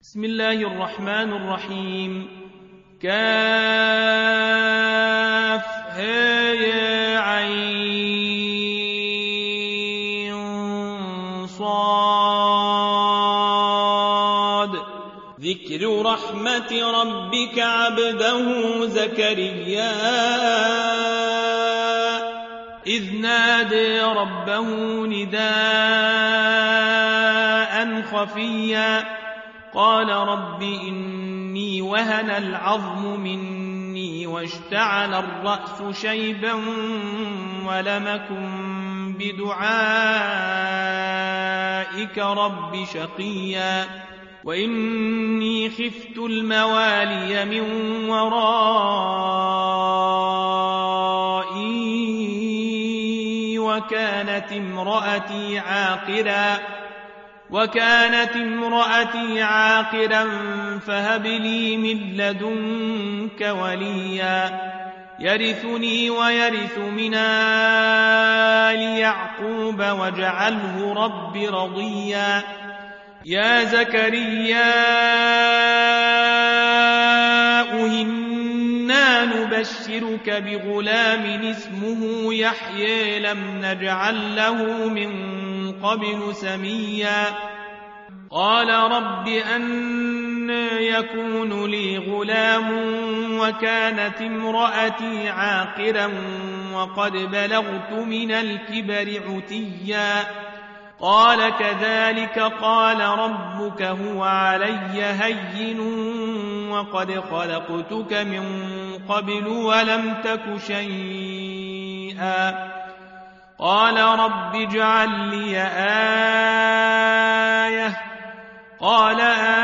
بسم الله الرحمن الرحيم. كاف ها يا عين صاد. ذكر رحمة ربك عبده زكريا إذ نادى ربه نداء خفيا قال رب إني وهن العظم مني واشتعل الرأس شيبا ولم أكن بدعائك رب شقيا وإني خفت الموالي من ورائي وكانت امرأتي عاقرا فهب لي من لدنك وليا يرثني ويرث من آل يعقوب واجعله رب رضيا. يا زكريا إنا نبشرك بغلام اسمه يحيى لم نجعل له من قبل سميا. قال رب أنى يكون لي غلام وكانت امرأتي عاقرا وقد بلغت من الكبر عتيا. قال كذلك قال ربك هو علي هين وقد خلقتك من قبل ولم تك شيئا. قال رب اجعل لي آية. قال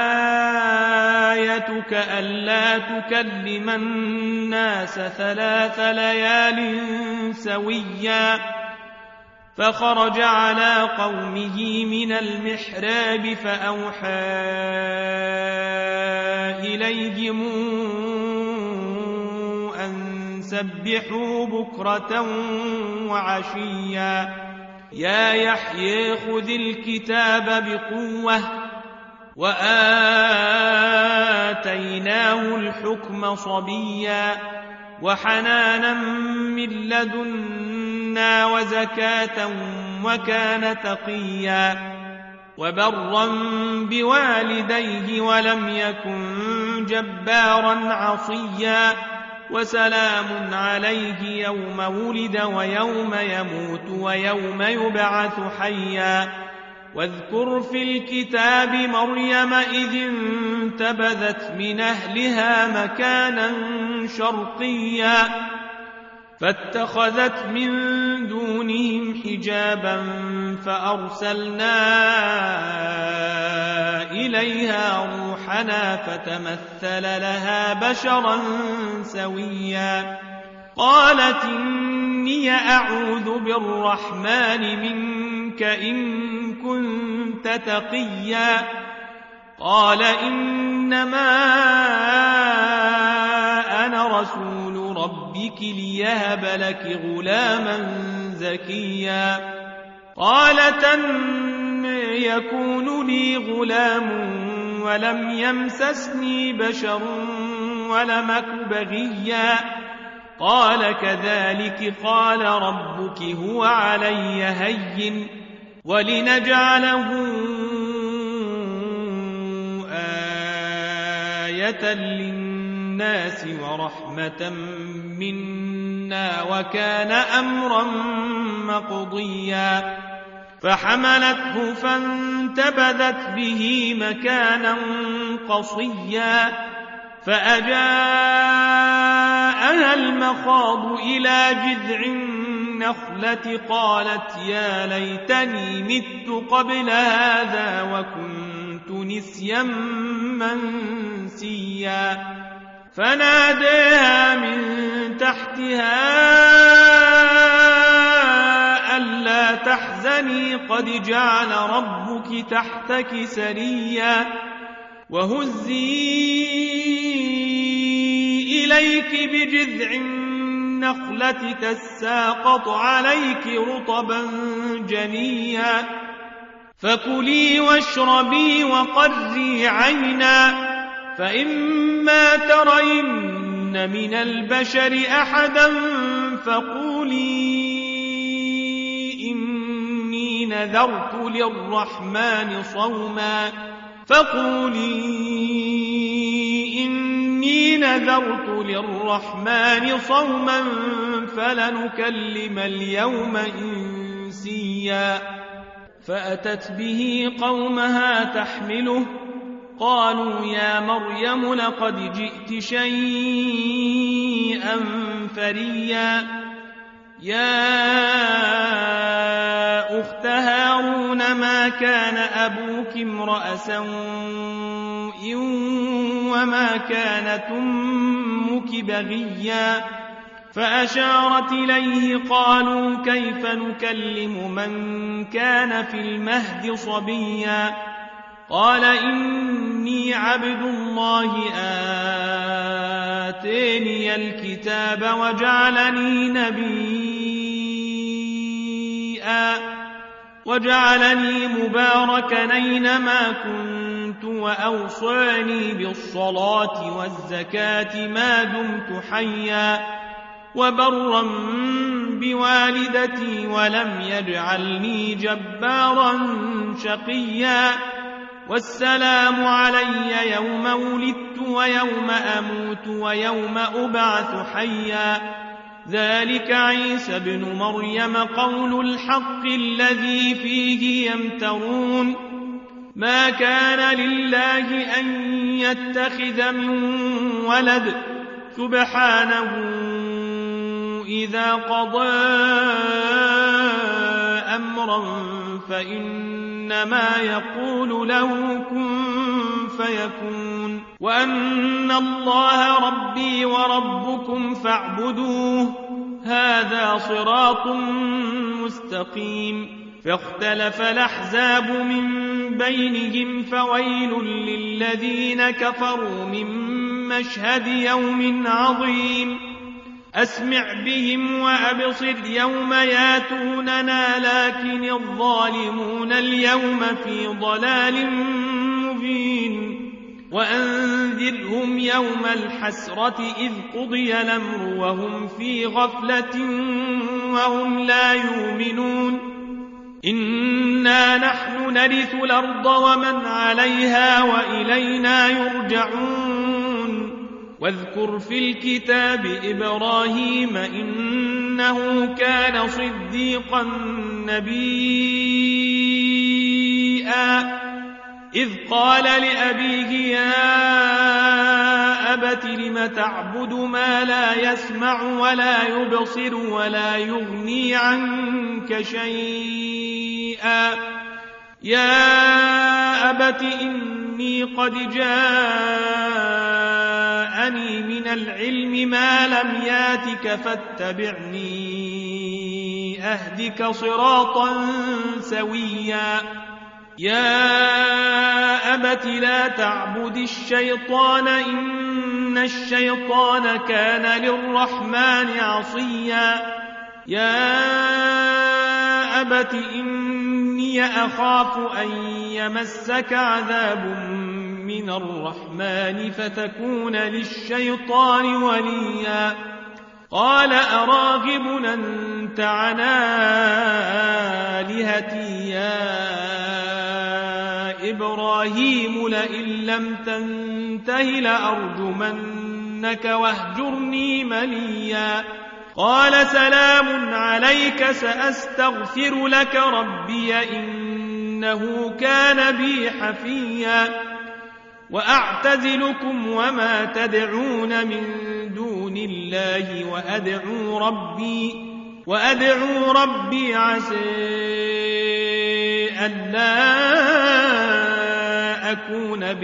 آيتك ألا تكلم الناس 3 ليال سويا. فخرج على قومه من المحراب فأوحى إليهم أن سبحوا بكرة وعشيا. يا يحيى خذ الكتاب بقوة وآتيناه الحكم صبيا وحنانا من لدنا وزكاة وكان تقيا وبرا بوالديه ولم يكن جبارا عصيا. وسلام عليه يوم ولد ويوم يموت ويوم يبعث حيا. واذكر في الكتاب مريم إذ انتبذت من أهلها مكانا شرقيا فاتخذت من دونهم حجابا فأرسلنا إليها روحنا فتمثل لها بشرا سويا. قالت إني أعوذ بالرحمن منك إن كنت تقيا. قال إنما أنا رسول ربك ليهب لك غلاما زكيا. قالت أنى يكون لي غلام ولم يمسسني بشر ولم أك بغيا. قال كذلك قال ربك هو علي هين ولنجعله آية للناس ورحمة منا وكان أمرا مقضيا. فحملته فانتبذت به مكانا قصيا فأجاءها المخاض إلى جذع النخلة قالت يا ليتني مت قبل هذا وكنت نسيا منسيا. فناداها من تحتها ألا تحزني قد جعل ربك تحتك سريا وهزي إليك بجذع النخلة تساقط عليك رطبا جنيا فكلي واشربي وقري عينا، فإما ترين من البشر أحدا فقولي إني نذرت للرحمن صوما فلنكلم اليوم إنسيا. فأتت به قومها تحمله، قالوا يا مريم لقد جئت شيئا فريا. يا أخت هارون ما كان أبوك امرأ سوء وما كانت أمك بغيا. فأشارت إليه، قالوا كيف نكلم من كان في المهد صبيا. قال إني عبد الله آتاني الكتاب وجعلني مباركا أينما كنت وأوصاني بالصلاة والزكاة ما دمت حيا وبرا بوالدتي ولم يجعلني جبارا شقيا. والسلام علي يوم ولدت ويوم أموت ويوم أبعث حيا. ذلك عيسى ابن مريم قول الحق الذي فيه يمترون. ما كان لله أن يتخذ من ولد، سبحانه إذا قضى أمرا فإنما يقول له كن فيكون. وأن الله ربي وربكم فاعبدوه، هذا صراط مستقيم. فاختلف الأحزاب من بينهم، فويل للذين كفروا من مشهد يوم عظيم. أسمع بهم وأبصر يوم ياتوننا، لكن الظالمون اليوم في ضلال مبين. وأنذرهم يوم الحسرة إذ قضي الأمر وهم في غفلة وهم لا يؤمنون. إنا نحن نرث الأرض ومن عليها وإلينا يرجعون. واذكر في الكتاب إبراهيم إنه كان صديقا نبيا، إذ قال لأبيه يا أبت لم تعبد ما لا يسمع ولا يبصر ولا يغني عنك شيئا. يا أبت إني قد جاءني من العلم ما لم ياتك فاتبعني أهدك صراطا سويا. يا أبت لا تعبد الشيطان إن الشيطان كان للرحمن عصيا. يا أبت إني أخاف أن يمسك عذاب من الرحمن فتكون للشيطان وليا. قال أراغب أنت عن آلهتي يا إبراهيم لئن لم تنته لأرجمنك واهجرني مليا. قال سلام عليك سأستغفر لك ربي إنه كان بي حفيا. وأعتزلكم وما تدعون من دون الله وأدعو ربي عسى ألا أكون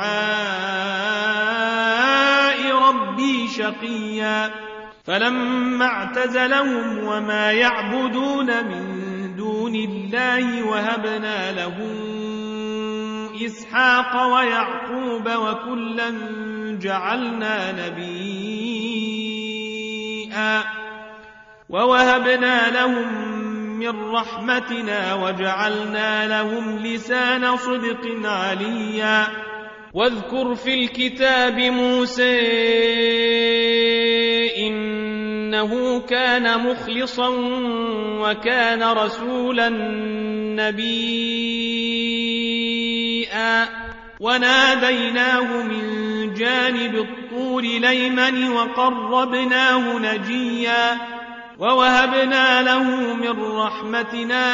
بدعاء ربي شقيا. فلما اعتزلهم وما يعبدون من دون الله وهبنا له إسحاق ويعقوب وكلا جعلنا نبيا ووهبنا لهم من رحمتنا وجعلنا لهم لسان صدق عليا. واذكر في الكتاب موسى إنه كان مخلصا وكان رسولا نبيا. وناديناه من جانب الطور الأيمن وقربناه نجيا. ووهبنا له من رحمتنا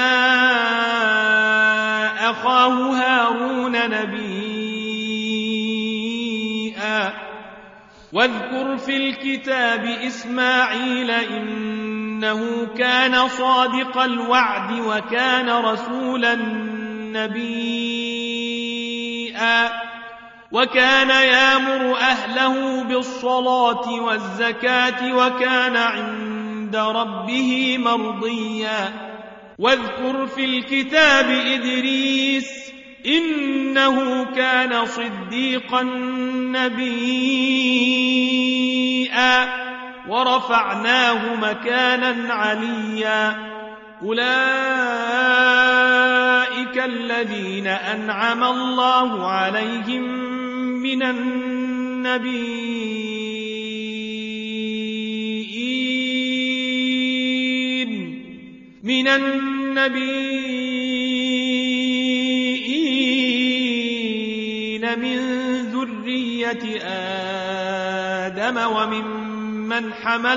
أخاه هارون نبيا. واذكر في الكتاب إسماعيل إنه كان صادق الوعد وكان رسولا نبيا. وكان يأمر أهله بالصلاة والزكاة وكان عند ربه مرضيا. واذكر في الكتاب إدريس إنه كان صديقا نبيا. ورفعناه مكانا عليا. أولئك الذين أنعم الله عليهم من النبيين من ذرية آدم وممن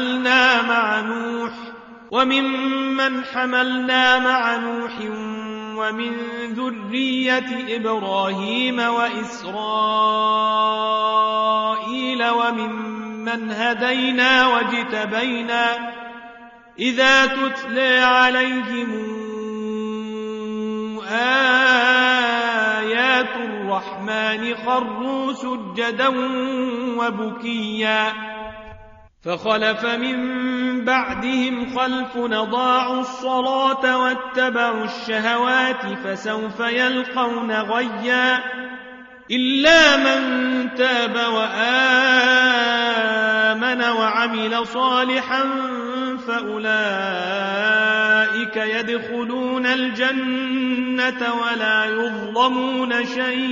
حملنا مع نوح ومن ذرية إبراهيم وإسرائيل وممن هدينا واجتبينا. إذا تتلى عليهم آيات الرحمن خروا سجدا وبكيا. فخلف من بعدهم خلف أضاعوا الصلاة واتبعوا الشهوات فسوف يلقون غيا. إلا من تاب وآمن وعمل صالحا فأولئك يدخلون الجنة ولا يظلمون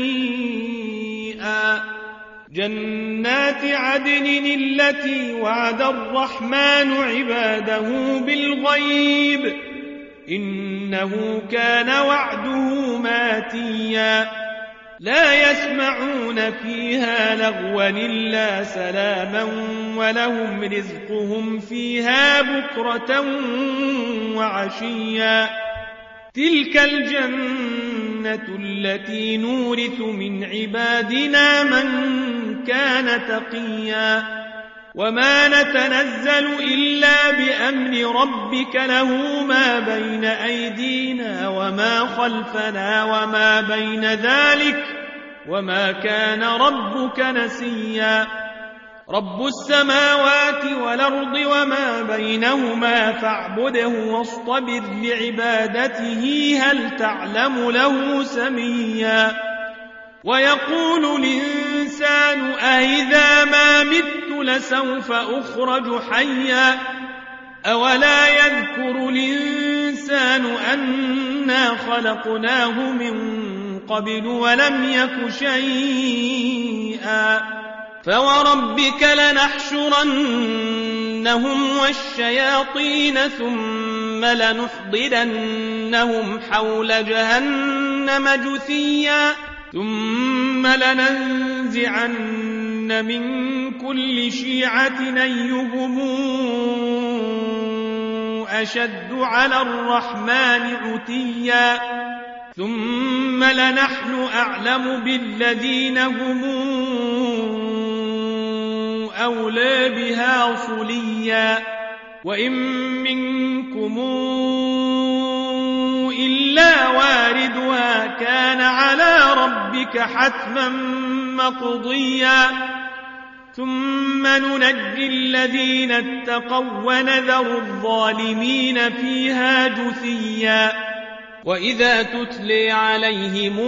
شيئا. جنات عدن التي وعد الرحمن عباده بالغيب إنه كان وعده ماتيا. لا يسمعون فيها لغوا إلا سلاما ولهم رزقهم فيها بكرة وعشيا. تلك الجنة التي نورث من عبادنا من كان تقيا. وما نتنزل إلا بأمر ربك له ما بين أيدينا وما خلفنا وما بين ذلك وما كان ربك نسيا. رب السماوات والأرض وما بينهما فاعبده واصطبر لعبادته هل تعلم له سميا. ويقول الإنسان أإذا ما مت لسوف أخرج حيا. أولا يذكر الإنسان أنا خلقناه من قبل ولم يك شيئا. فوربك لنحشرنهم والشياطين ثم لنحضرنهم حول جهنم جثيا. ثم لننزعن من كل شيعة أيهم أشد على الرحمن عتيا. ثم لنحن أعلم بالذين هم أولى بها صليا. وإن منكم إلا واردها كان على ربك حتما مقضيا. ثم ننجي الذين اتقوا ونذر الظالمين فيها جثيا. وإذا تتلي عليهم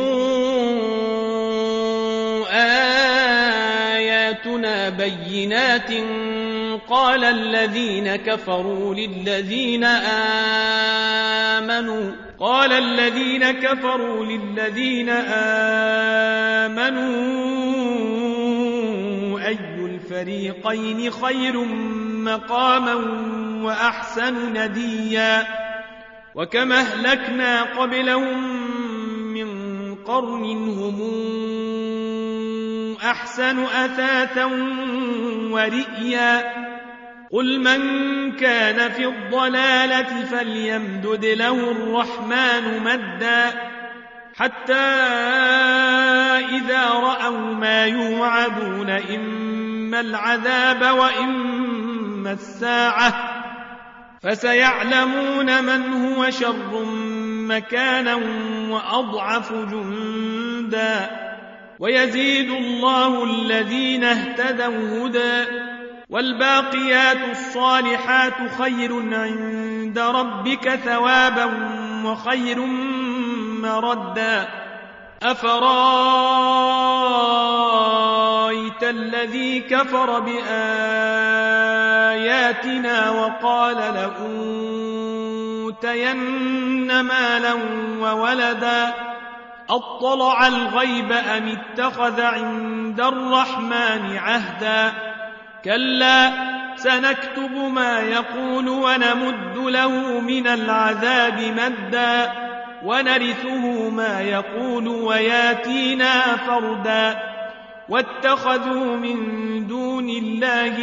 آياتنا بينات قال الذين كفروا للذين آمنوا قال الذين كفروا للذين آمنوا أي الفريقين خير مقاما وأحسن نديا وكم أهلكنا قبلهم من قرن هم أحسن أثاثا ورئيا قل من كان في الضلالة فليمدد له الرحمن مدا حتى إذا رأوا ما يوعدون إما العذاب وإما الساعة فسيعلمون من هو شر مكانا وأضعف جندا ويزيد الله الذين اهتدوا هدى والباقيات الصالحات خير عند ربك ثوابا وخير مردا أفرايت الذي كفر بآياتنا وقال لأوتين مالا وولدا أطلع الغيب أم اتخذ عند الرحمن عهدا كلا سنكتب ما يقول ونمد له من العذاب مدا ونرثه ما يقول وياتينا فردا واتخذوا من دون الله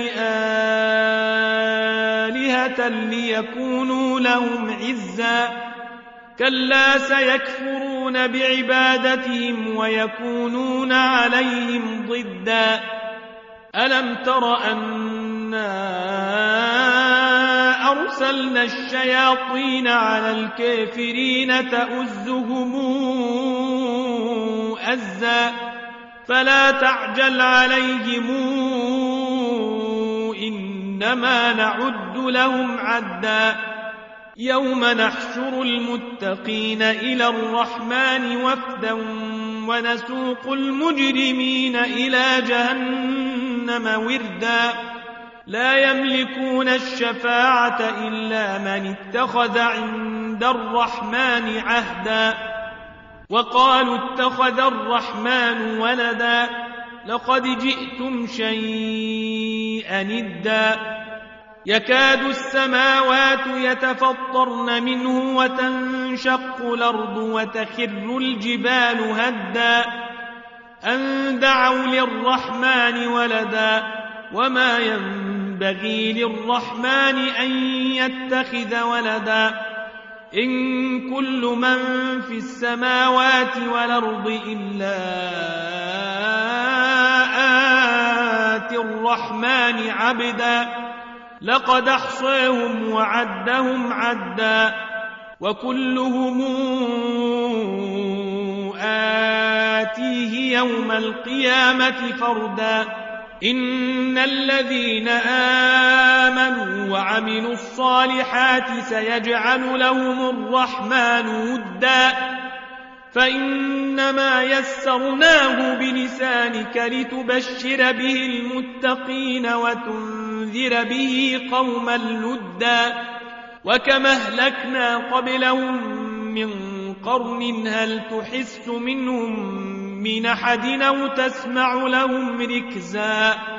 آلهة ليكونوا لهم عزا كلا سيكفرون بعبادتهم ويكونون عليهم ضدا ألم تر أنا أرسلنا الشياطين على الكافرين تؤزهم أزا فلا تعجل عليهم إنما نعد لهم عدا يوم نحشر المتقين إلى الرحمن وفدا ونسوق المجرمين إلى جهنم وردا لا يملكون الشفاعة إلا من اتخذ عند الرحمن عهدا وقالوا اتخذ الرحمن ولدا لقد جئتم شيئا إدا يكاد السماوات يتفطرن منه وتنشق الأرض وتخر الجبال هدا أن دعوا للرحمن ولدا وما ينبغي للرحمن أن يتخذ ولدا إن كل من في السماوات والأرض إلا آتي الرحمن عبدا لقد أحصيهم وعدهم عدا وكلهم آتيه يوم القيامة فردا إن الذين آمنوا وعملوا الصالحات سيجعل لهم الرحمن ودا فإنما يسرناه بلسانك لتبشر به المتقين وتنذر به قوما لدا وكما أهلكنا قبلهم من قرن هل تحس منهم من أحد أو تسمع لهم ركزا